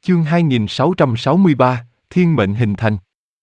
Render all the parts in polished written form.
Chương 2663, Thiên mệnh hình thành.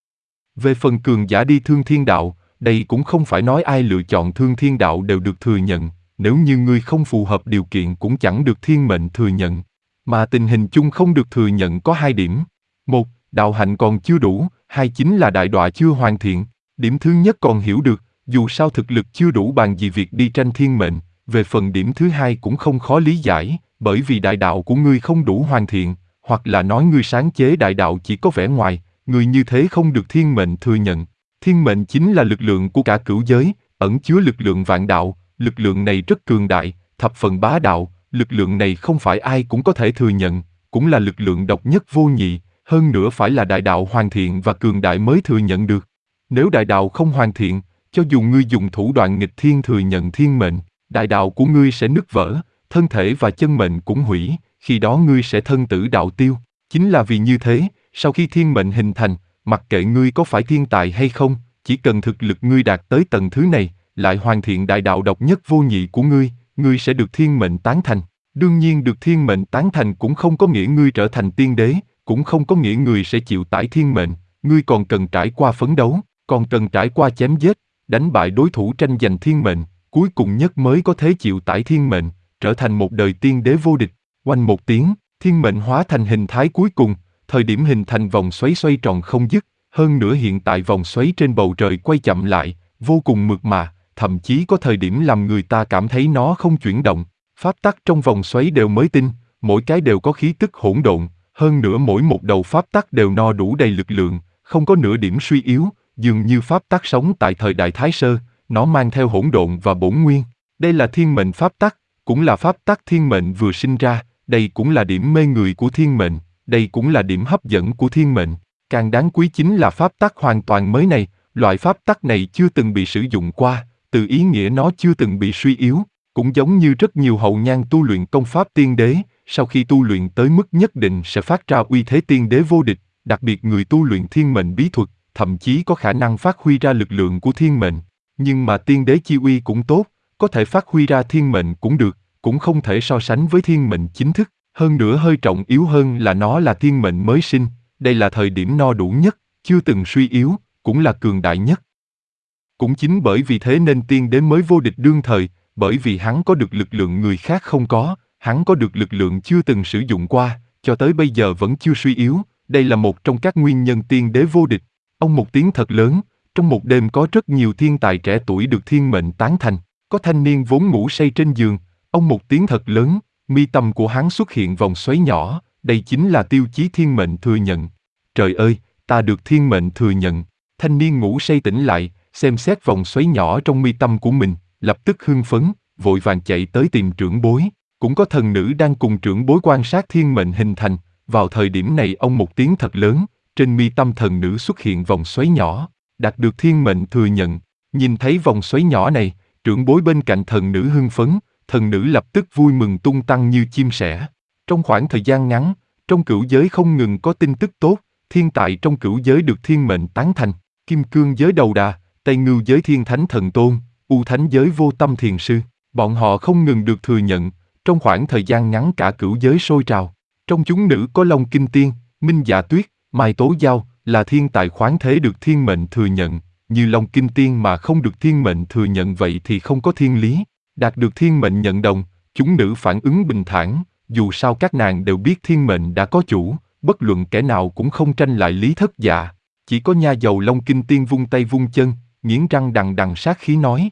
Về phần cường giả đi thương thiên đạo, đây cũng không phải nói ai lựa chọn thương thiên đạo đều được thừa nhận, nếu như ngươi không phù hợp điều kiện cũng chẳng được thiên mệnh thừa nhận. Mà tình hình chung không được thừa nhận có hai điểm. Một, đạo hạnh còn chưa đủ, hai chính là đại đọa chưa hoàn thiện. Điểm thứ nhất còn hiểu được, dù sao thực lực chưa đủ bằng gì việc đi tranh thiên mệnh, về phần điểm thứ hai cũng không khó lý giải, bởi vì đại đạo của ngươi không đủ hoàn thiện, hoặc là nói ngươi sáng chế đại đạo chỉ có vẻ ngoài, người như thế không được thiên mệnh thừa nhận. Thiên mệnh chính là lực lượng của cả cửu giới, ẩn chứa lực lượng vạn đạo, lực lượng này rất cường đại, thập phần bá đạo, lực lượng này không phải ai cũng có thể thừa nhận, cũng là lực lượng độc nhất vô nhị, hơn nữa phải là đại đạo hoàn thiện và cường đại mới thừa nhận được. Nếu đại đạo không hoàn thiện, cho dù ngươi dùng thủ đoạn nghịch thiên thừa nhận thiên mệnh, đại đạo của ngươi sẽ nứt vỡ, thân thể và chân mệnh cũng hủy, khi đó ngươi sẽ thân tử đạo tiêu. Chính là vì như thế, sau khi thiên mệnh hình thành, mặc kệ ngươi có phải thiên tài hay không, chỉ cần thực lực ngươi đạt tới tầng thứ này, lại hoàn thiện đại đạo độc nhất vô nhị của ngươi sẽ được thiên mệnh tán thành. Đương nhiên được thiên mệnh tán thành cũng không có nghĩa ngươi trở thành tiên đế, cũng không có nghĩa ngươi sẽ chịu tải thiên mệnh, ngươi còn cần trải qua phấn đấu, còn cần trải qua chém giết, đánh bại đối thủ tranh giành thiên mệnh, cuối cùng nhất mới có thể chịu tải thiên mệnh, trở thành một đời tiên đế vô địch. Oanh một tiếng, thiên mệnh hóa thành hình thái cuối cùng, thời điểm hình thành vòng xoáy xoay tròn không dứt, hơn nữa hiện tại vòng xoáy trên bầu trời quay chậm lại, vô cùng mượt mà, thậm chí có thời điểm làm người ta cảm thấy nó không chuyển động. Pháp tắc trong vòng xoáy đều mới tinh, mỗi cái đều có khí tức hỗn độn, hơn nữa mỗi một đầu pháp tắc đều no đủ đầy lực lượng, không có nửa điểm suy yếu, dường như pháp tắc sống tại thời đại Thái Sơ, nó mang theo hỗn độn và bổn nguyên. Đây là thiên mệnh pháp tắc, cũng là pháp tắc thiên mệnh vừa sinh ra, đây cũng là điểm mê người của thiên mệnh, đây cũng là điểm hấp dẫn của thiên mệnh. Càng đáng quý chính là pháp tắc hoàn toàn mới này, loại pháp tắc này chưa từng bị sử dụng qua, từ ý nghĩa nó chưa từng bị suy yếu, cũng giống như rất nhiều hậu nhan tu luyện công pháp tiên đế, sau khi tu luyện tới mức nhất định sẽ phát ra uy thế tiên đế vô địch, đặc biệt người tu luyện thiên mệnh bí thuật, thậm chí có khả năng phát huy ra lực lượng của thiên mệnh. Nhưng mà tiên đế chi uy cũng tốt, có thể phát huy ra thiên mệnh cũng được, cũng không thể so sánh với thiên mệnh chính thức, hơn nữa hơi trọng yếu hơn là nó là thiên mệnh mới sinh, đây là thời điểm no đủ nhất, chưa từng suy yếu, cũng là cường đại nhất. Cũng chính bởi vì thế nên tiên đế mới vô địch đương thời, bởi vì hắn có được lực lượng người khác không có, hắn có được lực lượng chưa từng sử dụng qua, cho tới bây giờ vẫn chưa suy yếu, đây là một trong các nguyên nhân tiên đế vô địch. Ông một tiếng thật lớn, trong một đêm có rất nhiều thiên tài trẻ tuổi được thiên mệnh tán thành, có thanh niên vốn ngủ say trên giường, ông một tiếng thật lớn, mi tâm của hắn xuất hiện vòng xoáy nhỏ, đây chính là tiêu chí thiên mệnh thừa nhận. Trời ơi, ta được thiên mệnh thừa nhận. Thanh niên ngủ say tỉnh lại, xem xét vòng xoáy nhỏ trong mi tâm của mình, lập tức hưng phấn, vội vàng chạy tới tìm trưởng bối. Cũng có thần nữ đang cùng trưởng bối quan sát thiên mệnh hình thành, vào thời điểm này ông một tiếng thật lớn, trên mi tâm thần nữ xuất hiện vòng xoáy nhỏ, đạt được thiên mệnh thừa nhận. Nhìn thấy vòng xoáy nhỏ này, trưởng bối bên cạnh thần nữ hưng phấn, thần nữ lập tức vui mừng tung tăng như chim sẻ. Trong khoảng thời gian ngắn, trong cửu giới không ngừng có tin tức tốt, thiên tài trong cửu giới được thiên mệnh tán thành, Kim Cương giới đầu đà, Tây Ngưu giới thiên thánh thần tôn, U thánh giới vô tâm thiền sư, bọn họ không ngừng được thừa nhận, trong khoảng thời gian ngắn cả cửu giới sôi trào. Trong chúng nữ có Long Kinh Tiên, Minh Dạ Tuyết, Mai Tố Giao, là thiên tài khoáng thế được thiên mệnh thừa nhận, như Long Kinh Tiên mà không được thiên mệnh thừa nhận vậy thì không có thiên lý. Đạt được thiên mệnh nhận đồng, chúng nữ phản ứng bình thản, dù sao các nàng đều biết thiên mệnh đã có chủ, bất luận kẻ nào cũng không tranh lại Lý Thất Dạ. Chỉ có nha đầu Long Kinh Tiên vung tay vung chân, nghiến răng đằng đằng sát khí nói.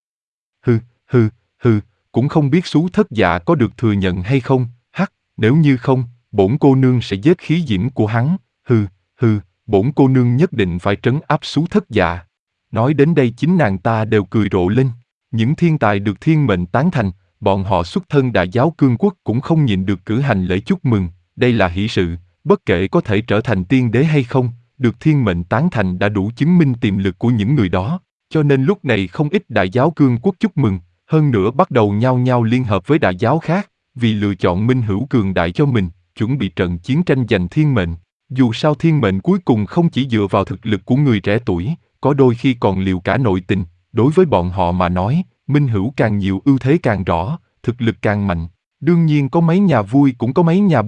Hừ, cũng không biết Sú Thất Dạ có được thừa nhận hay không, nếu như không, bổn cô nương sẽ giết khí diễm của hắn, bổn cô nương nhất định phải trấn áp Sú Thất Dạ. Nói đến đây chính nàng ta đều cười rộ lên. Những thiên tài được thiên mệnh tán thành, bọn họ xuất thân Đại Giáo Cương Quốc cũng không nhịn được cử hành lễ chúc mừng, đây là hỷ sự, bất kể có thể trở thành tiên đế hay không, được thiên mệnh tán thành đã đủ chứng minh tiềm lực của những người đó, cho nên lúc này không ít Đại Giáo Cương Quốc chúc mừng, hơn nữa bắt đầu nhao nhao liên hợp với đại giáo khác, vì lựa chọn minh hữu cường đại cho mình, chuẩn bị trận chiến tranh giành thiên mệnh. Dù sao thiên mệnh cuối cùng không chỉ dựa vào thực lực của người trẻ tuổi, có đôi khi còn liều cả nội tình, đối với bọn họ mà nói, minh hữu càng nhiều ưu thế càng rõ, thực lực càng mạnh. Đương nhiên có mấy nhà vui cũng có mấy nhà buồn,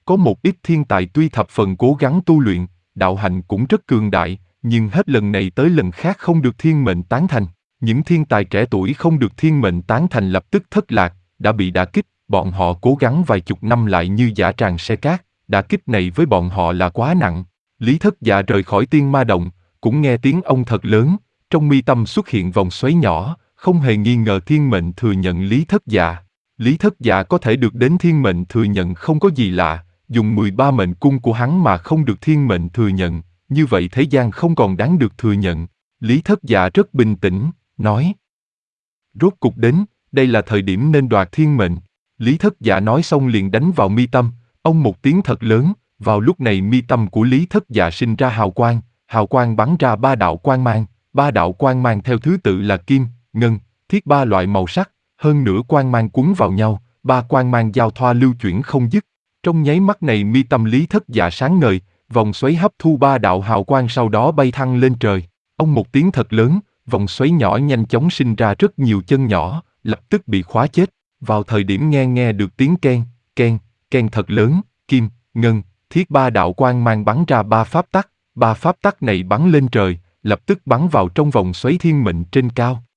Có một ít thiên tài tuy thập phần cố gắng tu luyện, đạo hạnh cũng rất cường đại, nhưng hết lần này tới lần khác không được thiên mệnh tán thành. Những thiên tài trẻ tuổi không được thiên mệnh tán thành lập tức thất lạc, đã bị đả kích, bọn họ cố gắng vài chục năm lại như dã tràng xe cát, đả kích này với bọn họ là quá nặng. Lý Thất Dạ rời khỏi Tiên Ma Động, cũng nghe tiếng ông thật lớn, trong mi tâm xuất hiện vòng xoáy nhỏ, không hề nghi ngờ thiên mệnh thừa nhận Lý Thất Dạ. Lý Thất Dạ có thể được đến thiên mệnh thừa nhận không có gì lạ, dùng 13 mệnh cung của hắn mà không được thiên mệnh thừa nhận, như vậy thế gian không còn đáng được thừa nhận. Lý Thất Dạ rất bình tĩnh, nói. Rốt cục đến, đây là thời điểm nên đoạt thiên mệnh. Lý Thất Dạ nói xong liền đánh vào mi tâm, ông một tiếng thật lớn, vào lúc này mi tâm của Lý Thất Dạ sinh ra hào quang bắn ra 3 đạo quang mang theo thứ tự là kim, ngân, thiết 3 loại màu sắc, hơn nữa quang mang quấn vào nhau, 3 quang mang giao thoa lưu chuyển không dứt. Trong nháy mắt này mi tâm Lý Thất Dạ sáng ngời, vòng xoáy hấp thu 3 đạo hào quang sau đó bay thăng lên trời. Ông một tiếng thật lớn, vòng xoáy nhỏ nhanh chóng sinh ra rất nhiều chân nhỏ, lập tức bị khóa chết. Vào thời điểm nghe được tiếng ken thật lớn, kim, ngân, thiết 3 đạo quang mang bắn ra 3 pháp tắc này bắn lên trời, lập tức bắn vào trong vòng xoáy thiên mệnh trên cao.